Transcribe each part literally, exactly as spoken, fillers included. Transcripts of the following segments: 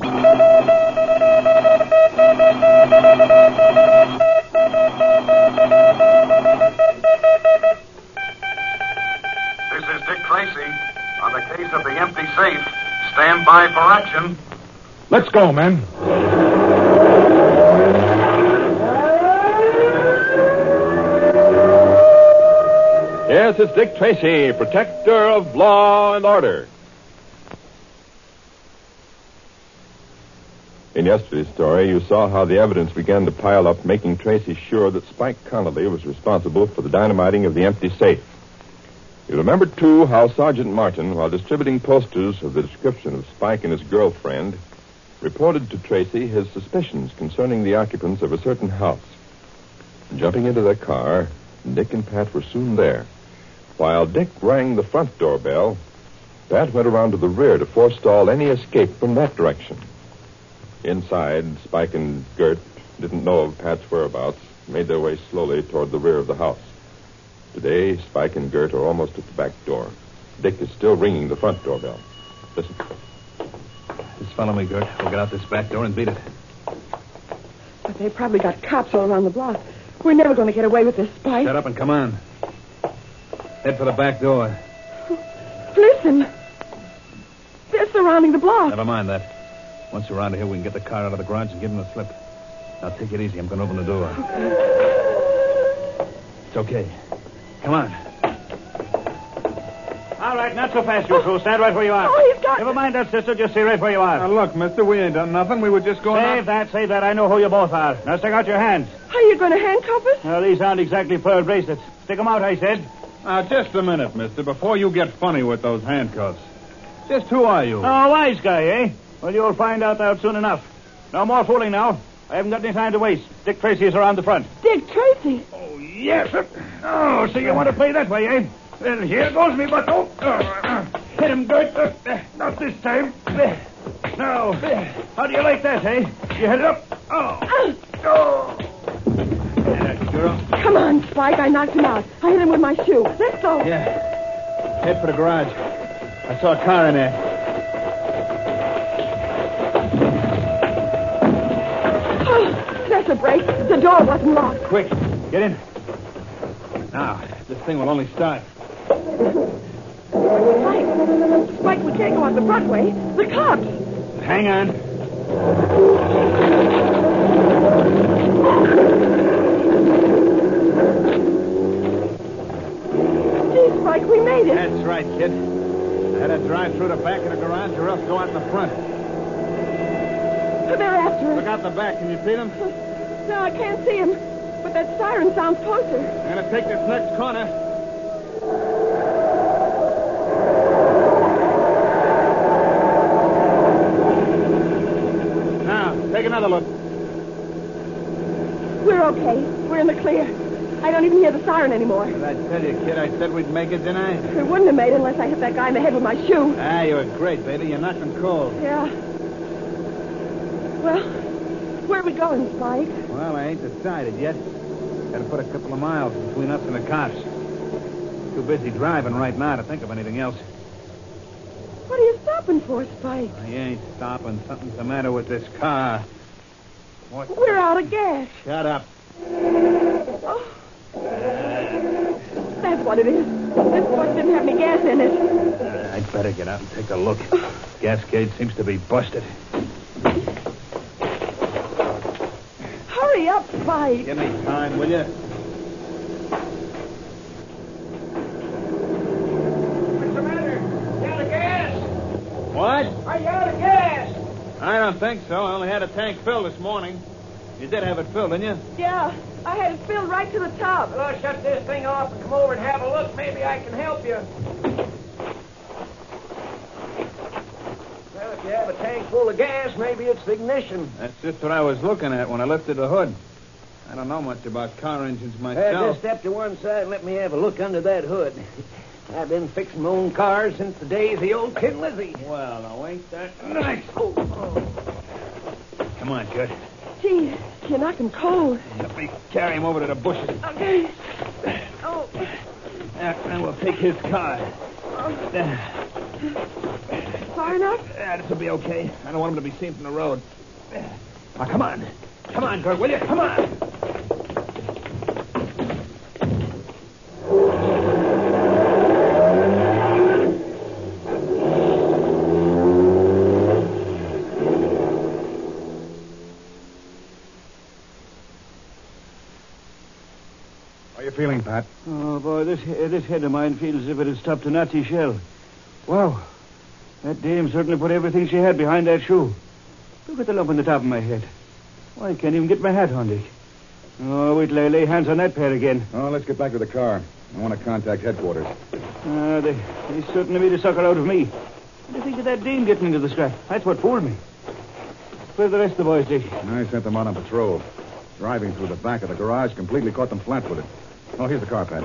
This is Dick Tracy. On the case of the empty safe, stand by for action. Let's go, men. Yes, it's Dick Tracy, protector of law and order. In yesterday's story, you saw how the evidence began to pile up, making Tracy sure that Spike Connolly was responsible for the dynamiting of the empty safe. You remember, too, how Sergeant Martin, while distributing posters of the description of Spike and his girlfriend, reported to Tracy his suspicions concerning the occupants of a certain house. Jumping into their car, Dick and Pat were soon there. While Dick rang the front doorbell, Pat went around to the rear to forestall any escape from that direction. Inside, Spike and Gert didn't know of Pat's whereabouts, made their way slowly toward the rear of the house. Today, Spike and Gert are almost at the back door. Dick is still ringing the front doorbell. Listen. Just follow me, Gert. We'll get out this back door and beat it. But they probably got cops all around the block. We're never going to get away with this, Spike. Shut up and come on. Head for the back door. Listen. They're surrounding the block. Never mind that. Once we're around here, we can get the car out of the garage and give them the slip. Now, take it easy. I'm going to open the door. Okay. It's okay. Come on. All right, not so fast, you two. Stand right where you are. Oh, he's got... Never mind that, sister. Just stay right where you are. Now, look, mister, we ain't done nothing. We were just going Save out... that, save that. I know who you both are. Now, stick out your hands. Are you going to handcuff us? Well, these aren't exactly pearl bracelets. Stick them out, I said. Now, just a minute, mister, before you get funny with those handcuffs. Just who are you? Oh, wise guy, eh? Well, you'll find out that soon enough. No more fooling now. I haven't got any time to waste. Dick Tracy is around the front. Dick Tracy? Oh, yes. Oh, so you want to play that way, eh? Well, here goes me bucko. Oh, uh, hit him, Gert. Uh, uh, not this time. Uh, now, uh, how do you like that, eh? You hit it up. Oh. Oh. Yeah, girl. Come on, Spike. I knocked him out. I hit him with my shoe. Let's go. Yeah. Head for the garage. I saw a car in there. Oh, that's a break. The door wasn't locked. Quick, get in. Now, this thing will only start. Spike. Spike, we can't go out the front way. The cops. Hang on. Gee, Spike, we made it. That's right, kid. I had to drive through the back of the garage or else go out in the front. They're after us. Look out the back. Can you see them? No, I can't see him. But that siren sounds closer. I'm going to take this next corner. Now, take another look. We're okay. We're in the clear. I don't even hear the siren anymore. Did I tell you, kid, I said we'd make it, didn't I? We wouldn't have made it unless I hit that guy in the head with my shoe. Ah, you were great, baby. You're knocking cold. Yeah. Well, where are we going, Spike? Well, I ain't decided yet. Got to put a couple of miles between us and the cops. Too busy driving right now to think of anything else. What are you stopping for, Spike? I ain't stopping. Something's the matter with this car. What? We're out of gas. Shut up. Oh. That's what it is. This bus didn't have any gas in it. Uh, I'd better get out and take a look. Gas gauge seems to be busted. Hurry up, Spike. Give me time, will you? What's the matter? You out of gas? What? Are you out of gas? I don't think so. I only had a tank filled this morning. You did have it filled, didn't you? Yeah, I had it filled right to the top. Well, I'll shut this thing off and come over and have a look. Maybe I can help you. Well, if you have a tank full of gas, maybe it's the ignition. That's just what I was looking at when I lifted the hood. I don't know much about car engines Well, myself. just step to one side and let me have a look under that hood. I've been fixing my own cars since the days of the old Tin Lizzie. Well, now, ain't that nice? Oh, oh. Come on, Judd. Gee, you knocked him cold. Let me carry him over to the bushes. Okay. Oh. Yeah, and we'll take his car. Oh. Far enough? Yeah, this will be okay. I don't want him to be seen from the road. Now, come on. Come on, Gert, will you? Come on. How you feeling, Pat? Oh, boy, this uh, this head of mine feels as if it had stopped a Nazi shell. Wow. That dame certainly put everything she had behind that shoe. Look at the lump on the top of my head. Why, I can't even get my hat on, Dick. Oh, wait till I lay hands on that pair again. Oh, let's get back to the car. I want to contact headquarters. Uh, they, they certainly made a sucker out of me. What do you think of that dame getting into the scrap? That's what fooled me. Where are the rest of the boys, Dick? I sent them out on patrol. Driving through the back of the garage completely caught them flat-footed. Oh, here's the car, Pat.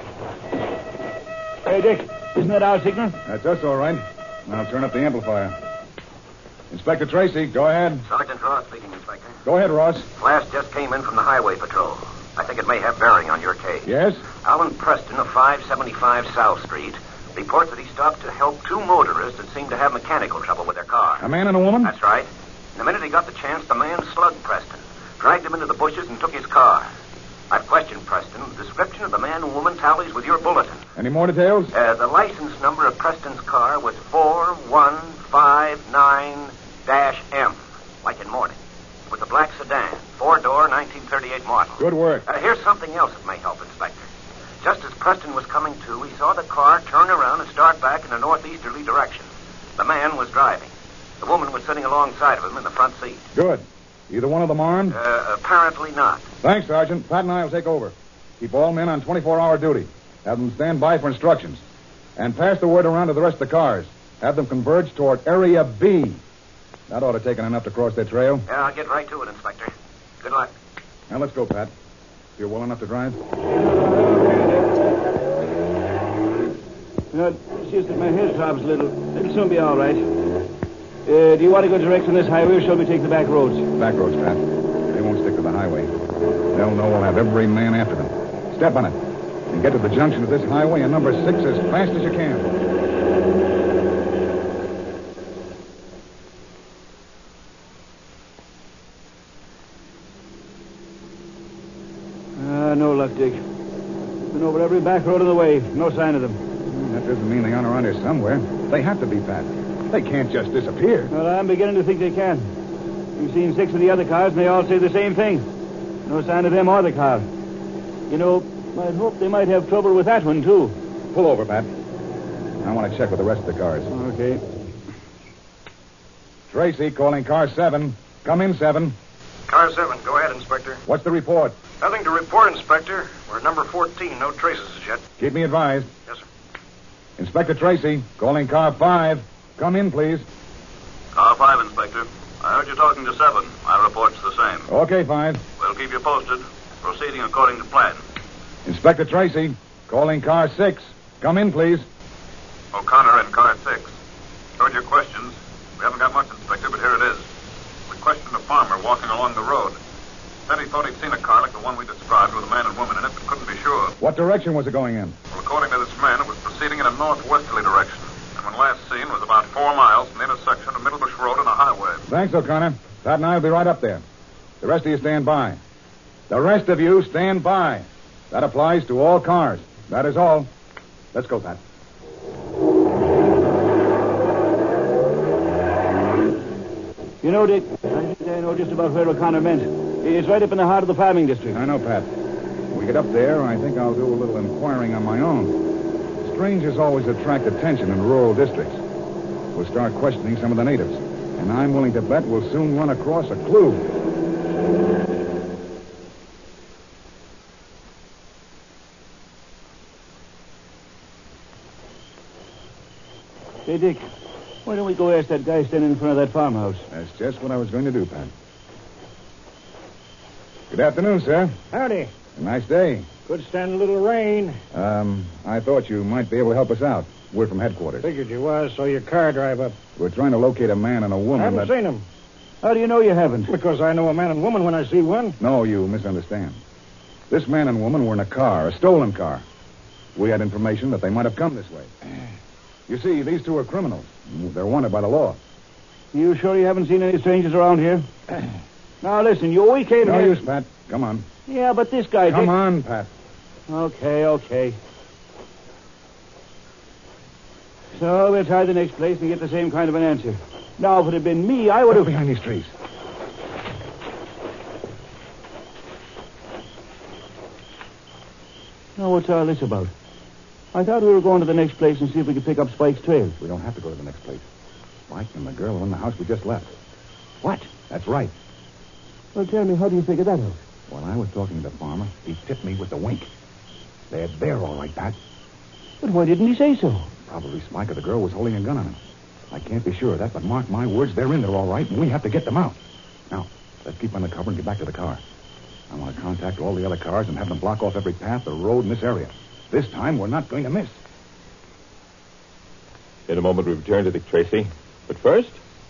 Hey, Dick, isn't that our signal? That's us, all right. Now turn up the amplifier. Inspector Tracy, go ahead. Sergeant Ross speaking, Inspector. Go ahead, Ross. Flash just came in from the highway patrol. I think it may have bearing on your case. Yes? Alan Preston of five seventy-five South Street reports that he stopped to help two motorists that seemed to have mechanical trouble with their car. A man and a woman? That's right. And the minute he got the chance, the man slugged Preston, dragged him into the bushes, and took his car. I've questioned Preston. The description of the man and woman tallies with your bulletin. Any more details? Uh, the license number of Preston's car was four one five nine M, like in morning. It was a black sedan, four-door, nineteen thirty-eight model. Good work. Uh, here's something else that may help, Inspector. Just as Preston was coming to, he saw the car turn around and start back in a northeasterly direction. The man was driving. The woman was sitting alongside of him in the front seat. Good. Either one of them armed? Uh, apparently not. Thanks, Sergeant. Pat and I will take over. Keep all men on twenty-four hour duty. Have them stand by for instructions. And pass the word around to the rest of the cars. Have them converge toward Area B. That ought to take enough to cross their trail. Yeah, I'll get right to it, Inspector. Good luck. Now, let's go, Pat. You're well enough to drive? You know, it's just that my head throbs a little. It'll soon be all right. Uh, do you want to go direct on this highway, or shall we take the back roads? Back roads, Pat. They won't stick to the highway. They'll know we'll have every man after them. Step on it. And get to the junction of this highway and number six as fast as you can. Ah, no luck, Dick. Been over every back road of the way. No sign of them. That doesn't mean they aren't around here somewhere. They have to be, Pat. They can't just disappear. Well, I'm beginning to think they can. You've seen six of the other cars, and they all say the same thing. No sign of them or the car. You know, I'd hope they might have trouble with that one, too. Pull over, Pat. I want to check with the rest of the cars. Okay. Tracy, calling car seven. Come in, seven. Car seven, go ahead, Inspector. What's the report? Nothing to report, Inspector. We're at number fourteen. No traces as yet. Keep me advised. Yes, sir. Inspector Tracy, calling car five. Come in, please. Car five, Inspector. I heard you talking to seven. My report's the same. Okay, five. We'll keep you posted. Proceeding according to plan. Inspector Tracy, calling car six. Come in, please. O'Connor in car six. Heard your questions. We haven't got much, Inspector, but here it is. We questioned a farmer walking along the road. Said he thought he'd seen a car like the one we described with a man and woman in it, but couldn't be sure. What direction was it going in? Well, according to this man, it was proceeding in a northwesterly direction. And when last seen was about four miles from the intersection of Middlebush Road and a highway. Thanks, O'Connor. Pat and I will be right up there. The rest of you stand by. The rest of you stand by. That applies to all cars. That is all. Let's go, Pat. You know, Dick, I think I know just about where O'Connor meant. It's right up in the heart of the farming district. I know, Pat. When we get up there, I think I'll do a little inquiring on my own. Strangers always attract attention in rural districts. We'll start questioning some of the natives. And I'm willing to bet we'll soon run across a clue. Hey, Dick, why don't we go ask that guy standing in front of that farmhouse? That's just what I was going to do, Pat. Good afternoon, sir. Howdy. A nice day. Could stand a little rain. Um, I thought you might be able to help us out. We're from headquarters. Figured you was, so your car drive up. We're trying to locate a man and a woman I haven't that... seen them. How do you know you haven't? Because I know a man and woman when I see one. No, you misunderstand. This man and woman were in a car, a stolen car. We had information that they might have come this way. You see, these two are criminals. They're wanted by the law. You sure you haven't seen any strangers around here? Now, listen, you, we came No here... use, Pat. Come on. Yeah, but this guy... Come Dick- on, Pat. Okay, okay. So we'll try the next place and get the same kind of an answer. Now, if it had been me, I would Look have... behind these trees. Now, what's all this about? I thought we were going to the next place and see if we could pick up Spike's trail. We don't have to go to the next place. Spike and the girl are in the house we just left. What? That's right. Well, tell me, how do you figure that out? While I was talking to the farmer, he tipped me with the wink. They're there, all right, Pat. But why didn't he say so? Probably Spike or the girl was holding a gun on him. I can't be sure of that, but mark my words, they're in there all right, and we have to get them out. Now, let's keep under cover and get back to the car. I want to contact all the other cars and have them block off every path or road in this area. This time, we're not going to miss. In a moment, we return to Dick Tracy. But first,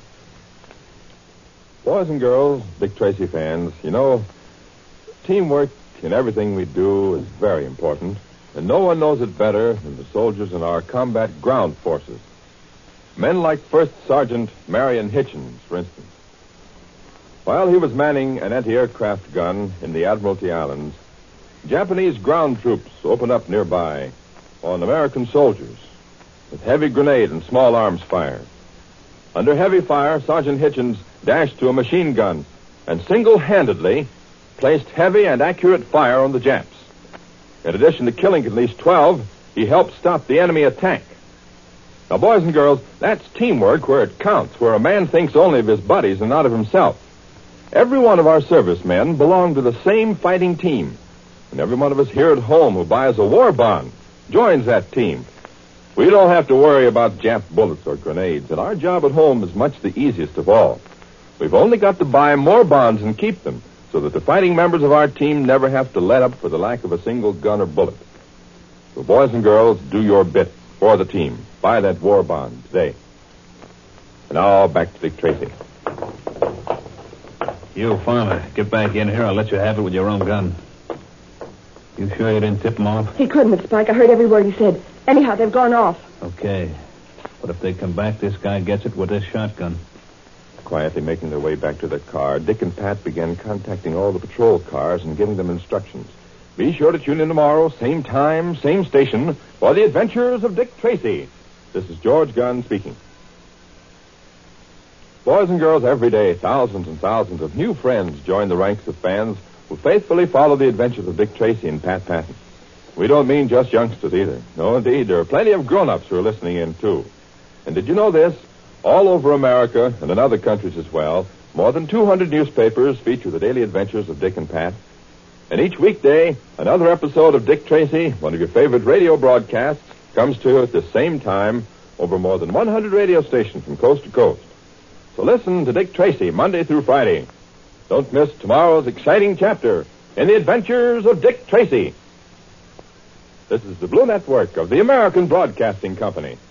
boys and girls, Dick Tracy fans, you know, teamwork in everything we do is very important, and no one knows it better than the soldiers in our combat ground forces. Men like First Sergeant Marion Hitchens, for instance. While he was manning an anti-aircraft gun in the Admiralty Islands, Japanese ground troops opened up nearby on American soldiers with heavy grenade and small arms fire. Under heavy fire, Sergeant Hitchens dashed to a machine gun and single-handedly placed heavy and accurate fire on the Japs. In addition to killing at least twelve, he helped stop the enemy attack. Now, boys and girls, that's teamwork where it counts, where a man thinks only of his buddies and not of himself. Every one of our servicemen belong to the same fighting team, and every one of us here at home who buys a war bond joins that team. We don't have to worry about Jap bullets or grenades, and our job at home is much the easiest of all. We've only got to buy more bonds and keep them, so that the fighting members of our team never have to let up for the lack of a single gun or bullet. So, boys and girls, do your bit for the team. Buy that war bond today. And now, back to Dick Tracy. You, farmer, get back in here. I'll let you have it with your own gun. You sure you didn't tip them off? He couldn't have, Spike. I heard every word he said. Anyhow, they've gone off. Okay. But if they come back, this guy gets it with this shotgun. Quietly making their way back to their car, Dick and Pat began contacting all the patrol cars and giving them instructions. Be sure to tune in tomorrow, same time, same station, for the adventures of Dick Tracy. This is George Gunn speaking. Boys and girls, every day, thousands and thousands of new friends join the ranks of fans who faithfully follow the adventures of Dick Tracy and Pat Patton. We don't mean just youngsters either. No, indeed, there are plenty of grown-ups who are listening in, too. And did you know this? All over America, and in other countries as well, more than two hundred newspapers feature the daily adventures of Dick and Pat. And each weekday, another episode of Dick Tracy, one of your favorite radio broadcasts, comes to you at the same time over more than one hundred radio stations from coast to coast. So listen to Dick Tracy Monday through Friday. Don't miss tomorrow's exciting chapter in the adventures of Dick Tracy. This is the Blue Network of the American Broadcasting Company.